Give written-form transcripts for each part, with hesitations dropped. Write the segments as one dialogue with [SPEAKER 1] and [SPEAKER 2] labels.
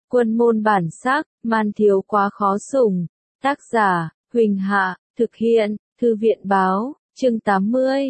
[SPEAKER 1] Quân môn bản sắc, man thiếu quá khó sủng. Tác giả, Huỳnh Hạ, thực hiện, Thư viện báo, chương 80,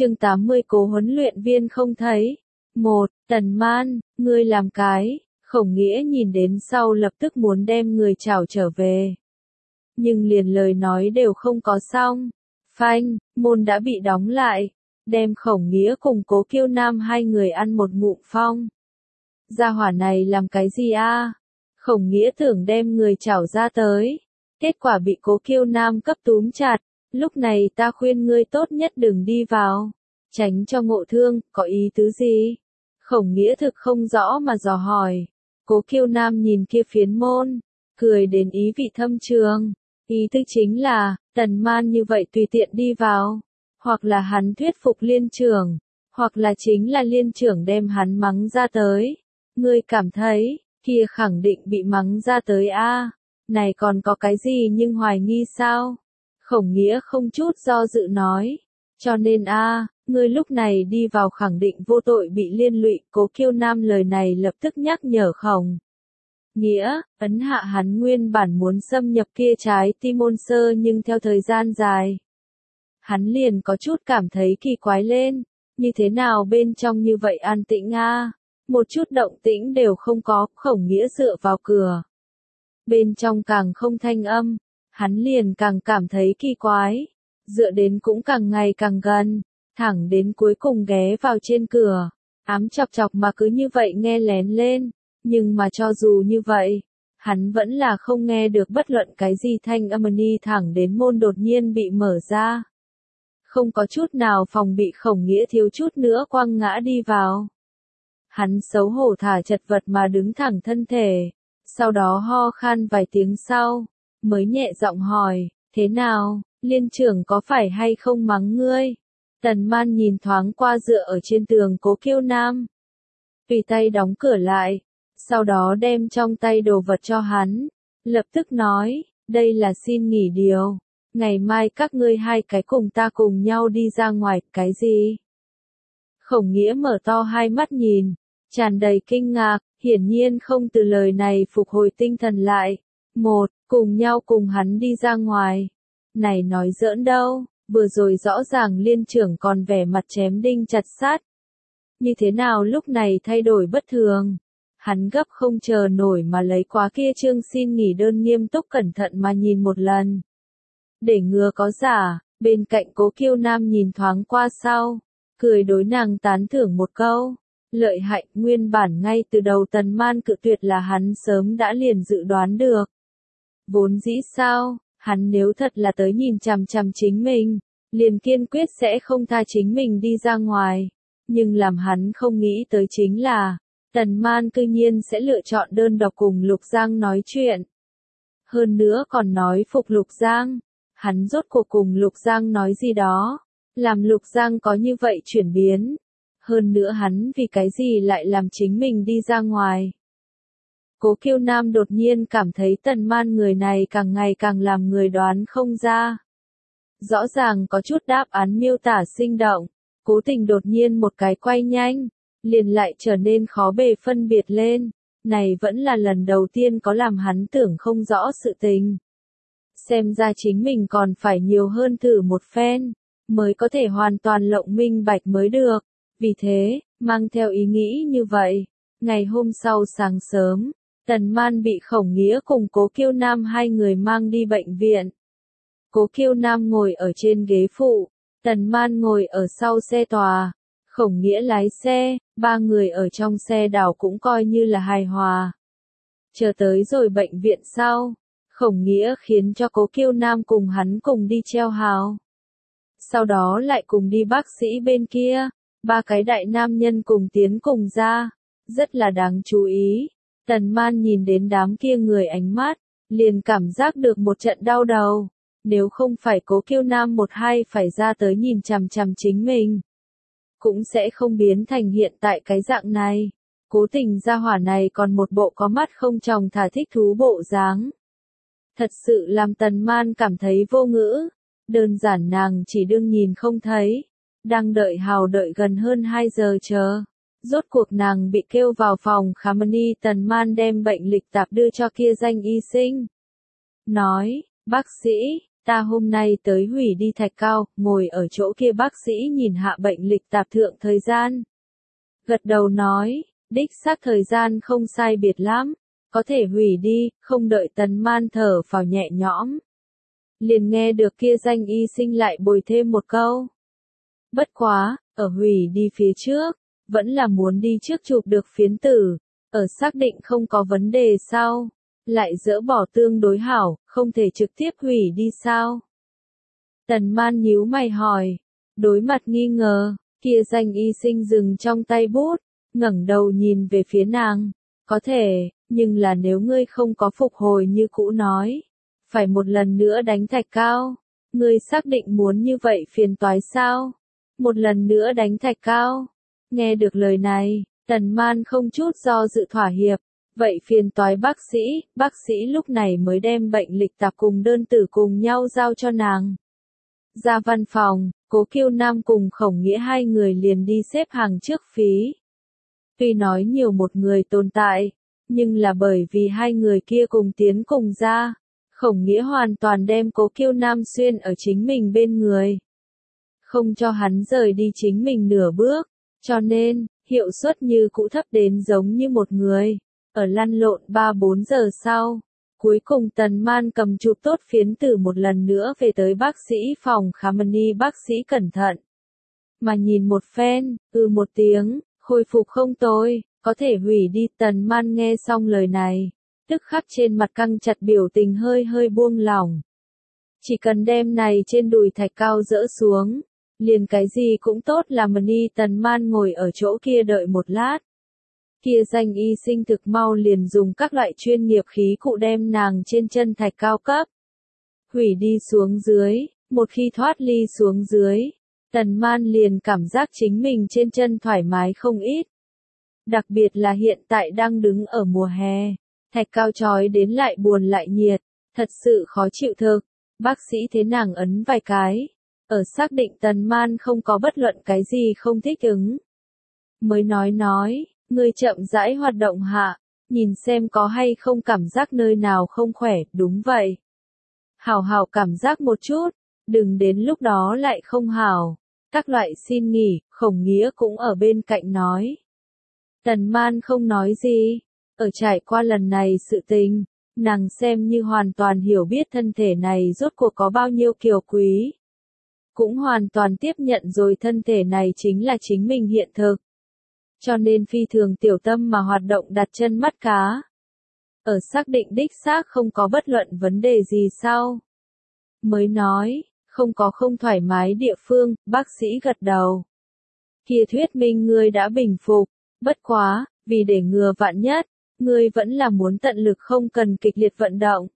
[SPEAKER 1] Cố huấn luyện viên không thấy. 1. Tần Man, ngươi làm cái, Khổng Nghĩa nhìn đến sau lập tức muốn đem người trảo trở về. Nhưng liền lời nói đều không có xong. Phanh, môn đã bị đóng lại, đem Khổng Nghĩa cùng Cố Kiêu Nam hai người ăn một ngụm phong. Gia hỏa này làm cái gì a? Khổng Nghĩa tưởng đem người trảo ra tới, kết quả bị Cố Kiêu Nam cấp túm chặt. Lúc này ta khuyên ngươi tốt nhất đừng đi vào, tránh cho ngộ thương, có ý tứ gì? Khổng Nghĩa thực không rõ mà dò hỏi. Cố Kiêu Nam nhìn kia phiến môn, cười đến ý vị thâm trường. Ý tứ chính là, Tần Man như vậy tùy tiện đi vào, hoặc là hắn thuyết phục liên trưởng, hoặc là chính là liên trưởng đem hắn mắng ra tới. Ngươi cảm thấy, kia khẳng định bị mắng ra tới a. Này còn có cái gì nhưng hoài nghi sao? Khổng Nghĩa không chút do dự nói. Cho nên ngươi lúc này đi vào khẳng định vô tội bị liên lụy. Cố Kiêu Nam lời này lập tức nhắc nhở Khổng Nghĩa, ấn hạ hắn nguyên bản muốn xâm nhập kia trái tim môn sơ, nhưng theo thời gian dài, hắn liền có chút cảm thấy kỳ quái lên. Như thế nào bên trong như vậy an tĩnh một chút động tĩnh đều không có. Khổng Nghĩa dựa vào cửa, bên trong càng không thanh âm, hắn liền càng cảm thấy kỳ quái, dựa đến cũng càng ngày càng gần, thẳng đến cuối cùng ghé vào trên cửa, ám chọc chọc mà cứ như vậy nghe lén lên. Nhưng mà cho dù như vậy, hắn vẫn là không nghe được bất luận cái gì thanh âm, thẳng đến môn đột nhiên bị mở ra. Không có chút nào phòng bị, Khổng Nghĩa thiếu chút nữa quăng ngã đi vào. Hắn xấu hổ thả chật vật mà đứng thẳng thân thể, sau đó ho khan vài tiếng sau, mới nhẹ giọng hỏi, thế nào, liên trưởng có phải hay không mắng ngươi? Tần Man nhìn thoáng qua dựa ở trên tường Cố Kiêu Nam, tùy tay đóng cửa lại, sau đó đem trong tay đồ vật cho hắn, lập tức nói, đây là xin nghỉ điều, ngày mai các ngươi hai cái cùng ta cùng nhau đi ra ngoài. Cái gì? Khổng Nghĩa mở to hai mắt nhìn, tràn đầy kinh ngạc, hiển nhiên không từ lời này phục hồi tinh thần lại. Cùng nhau cùng hắn đi ra ngoài. Này nói giỡn đâu, vừa rồi rõ ràng liên trưởng còn vẻ mặt chém đinh chặt sắt. Như thế nào lúc này thay đổi bất thường? Hắn gấp không chờ nổi mà lấy quá kia chương xin nghỉ đơn nghiêm túc cẩn thận mà nhìn một lần. Để ngừa có giả, bên cạnh Cố Kiêu Nam nhìn thoáng qua sau, cười đối nàng tán thưởng một câu. Lợi hại, nguyên bản ngay từ đầu Tần Man cự tuyệt là hắn sớm đã liền dự đoán được. Vốn dĩ sao, hắn nếu thật là tới nhìn chằm chằm chính mình, liền kiên quyết sẽ không tha chính mình đi ra ngoài. Nhưng làm hắn không nghĩ tới chính là, Tần Man cư nhiên sẽ lựa chọn đơn độc cùng Lục Giang nói chuyện. Hơn nữa còn nói phục Lục Giang. Hắn rốt cuộc cùng Lục Giang nói gì đó, làm Lục Giang có như vậy chuyển biến. Hơn nữa hắn vì cái gì lại làm chính mình đi ra ngoài. Cố Kiêu Nam đột nhiên cảm thấy Tần Man người này càng ngày càng làm người đoán không ra. Rõ ràng có chút đáp án miêu tả sinh động, cố tình đột nhiên một cái quay nhanh, liền lại trở nên khó bề phân biệt lên. Này vẫn là lần đầu tiên có làm hắn tưởng không rõ sự tình. Xem ra chính mình còn phải nhiều hơn thử một phen, mới có thể hoàn toàn lộng minh bạch mới được. Vì thế, mang theo ý nghĩ như vậy, ngày hôm sau sáng sớm, Tần Man bị Khổng Nghĩa cùng Cố Kiêu Nam hai người mang đi bệnh viện. Cố Kiêu Nam ngồi ở trên ghế phụ, Tần Man ngồi ở sau xe tòa, Khổng Nghĩa lái xe, ba người ở trong xe đảo cũng coi như là hài hòa. Chờ tới rồi bệnh viện sau, Khổng Nghĩa khiến cho Cố Kiêu Nam cùng hắn cùng đi treo hào. Sau đó lại cùng đi bác sĩ bên kia, ba cái đại nam nhân cùng tiến cùng ra, rất là đáng chú ý. Tần Man nhìn đến đám kia người ánh mắt, liền cảm giác được một trận đau đầu. Nếu không phải Cố Kiêu Nam một hai phải ra tới nhìn chằm chằm chính mình, cũng sẽ không biến thành hiện tại cái dạng này. Cố tình gia hỏa này còn một bộ có mắt không tròng thả thích thú bộ dáng. Thật sự làm Tần Man cảm thấy vô ngữ. Đơn giản nàng chỉ đương nhìn không thấy. Đang đợi hào đợi gần hơn 2 giờ chờ. Rốt cuộc nàng bị kêu vào phòng khám y, Tần Man đem bệnh lịch tạp đưa cho kia danh y sinh. Nói, bác sĩ, ta hôm nay tới hủy đi Thạch Cao, ngồi ở chỗ kia bác sĩ nhìn hạ bệnh lịch tạp thượng thời gian. Gật đầu nói, đích xác thời gian không sai biệt lắm, có thể hủy đi, không đợi Tần Man thở phào nhẹ nhõm. Liền nghe được kia danh y sinh lại bồi thêm một câu. Bất quá, ở hủy đi phía trước, vẫn là muốn đi trước chụp được phiến tử, ở xác định không có vấn đề sau, lại dỡ bỏ tương đối hảo, không thể trực tiếp hủy đi sao? Tần Man nhíu mày hỏi, đối mặt nghi ngờ, kia danh y sinh dừng trong tay bút, ngẩng đầu nhìn về phía nàng, có thể, nhưng là nếu ngươi không có phục hồi như cũ nói, phải một lần nữa đánh Thạch Cao, ngươi xác định muốn như vậy phiền toái sao? Một lần nữa đánh Thạch Cao. Nghe được lời này, Tần Man không chút do dự thỏa hiệp, vậy phiền toái bác sĩ lúc này mới đem bệnh lịch tạp cùng đơn tử cùng nhau giao cho nàng. Ra văn phòng, Cố Kiêu Nam cùng Khổng Nghĩa hai người liền đi xếp hàng trước phí. Tuy nói nhiều một người tồn tại, nhưng là bởi vì hai người kia cùng tiến cùng ra, Khổng Nghĩa hoàn toàn đem Cố Kiêu Nam xuyên ở chính mình bên người. Không cho hắn rời đi chính mình nửa bước, cho nên, hiệu suất như cũ thấp đến giống như một người, ở lăn lộn 3-4 giờ sau. Cuối cùng Tần Man cầm chụp tốt phiến tử một lần nữa về tới bác sĩ phòng khám y, bác sĩ cẩn thận. Mà nhìn một phen, một tiếng, khôi phục không tồi, có thể hủy đi. Tần Man nghe xong lời này, tức khắc trên mặt căng chặt, biểu tình hơi hơi buông lỏng. Chỉ cần đem này trên đùi Thạch Cao dỡ xuống, liền cái gì cũng tốt làm y. Tần Man ngồi ở chỗ kia đợi một lát. Kia danh y sinh thực mau liền dùng các loại chuyên nghiệp khí cụ đem nàng trên chân Thạch Cao cấp hủy đi xuống dưới, một khi thoát ly xuống dưới, Tần Man liền cảm giác chính mình trên chân thoải mái không ít. Đặc biệt là hiện tại đang đứng ở mùa hè, Thạch Cao chói đến lại buồn lại nhiệt, thật sự khó chịu thực. Bác sĩ thế nàng ấn vài cái, ở xác định Tần Man không có bất luận cái gì không thích ứng, mới nói, ngươi chậm rãi hoạt động hạ, nhìn xem có hay không cảm giác nơi nào không khỏe. Đúng vậy, hảo hảo cảm giác một chút, đừng đến lúc đó lại không hảo. Các loại xin nghỉ, Khổng Nghĩa cũng ở bên cạnh nói. Tần Man không nói gì, ở trải qua lần này sự tình, nàng xem như hoàn toàn hiểu biết thân thể này rốt cuộc có bao nhiêu kiều quý. Cũng hoàn toàn tiếp nhận rồi thân thể này chính là chính mình hiện thực. Cho nên phi thường tiểu tâm mà hoạt động đặt chân mắt cá. Ở xác định đích xác không có bất luận vấn đề gì sau, mới nói, không có không thoải mái địa phương. Bác sĩ gật đầu. Kia thuyết minh ngươi đã bình phục, bất quá, vì để ngừa vạn nhất, ngươi vẫn là muốn tận lực không cần kịch liệt vận động.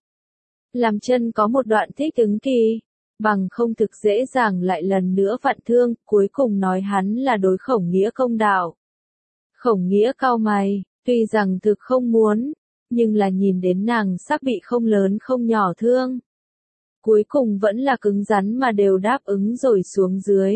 [SPEAKER 1] Làm chân có một đoạn thích ứng kỳ, bằng không thực dễ dàng lại lần nữa vặn thương. Cuối cùng nói hắn là đối Khổng Nghĩa công đạo. Khổng Nghĩa cau mày, tuy rằng thực không muốn, nhưng là nhìn đến nàng sắp bị không lớn không nhỏ thương. Cuối cùng vẫn là cứng rắn mà đều đáp ứng rồi xuống dưới.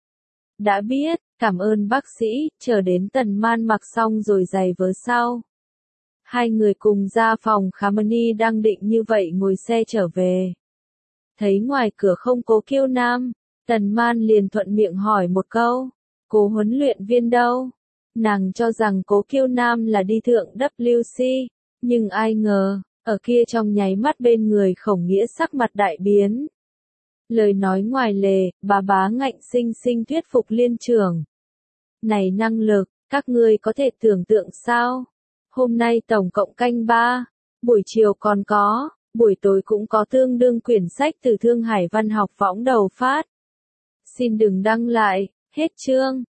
[SPEAKER 1] Đã biết, cảm ơn bác sĩ. Chờ đến Tần Man mặc xong rồi giày vớ sau, hai người cùng ra phòng khám y, đang định như vậy ngồi xe trở về. Thấy ngoài cửa không Cố Kiêu Nam, Tần Man liền thuận miệng hỏi một câu, Cố huấn luyện viên đâu? Nàng cho rằng Cố Kiêu Nam là đi thượng WC, nhưng ai ngờ, ở kia trong nháy mắt bên người Khổng Nghĩa sắc mặt đại biến. Lời nói ngoài lề, bá ngạnh sinh sinh thuyết phục liên trưởng. Này năng lực, các ngươi có thể tưởng tượng sao? Hôm nay tổng cộng canh 3, buổi chiều còn có, buổi tối cũng có tương đương quyển sách từ Thương Hải Văn học võng đầu phát. Xin đừng đăng lại, hết chương.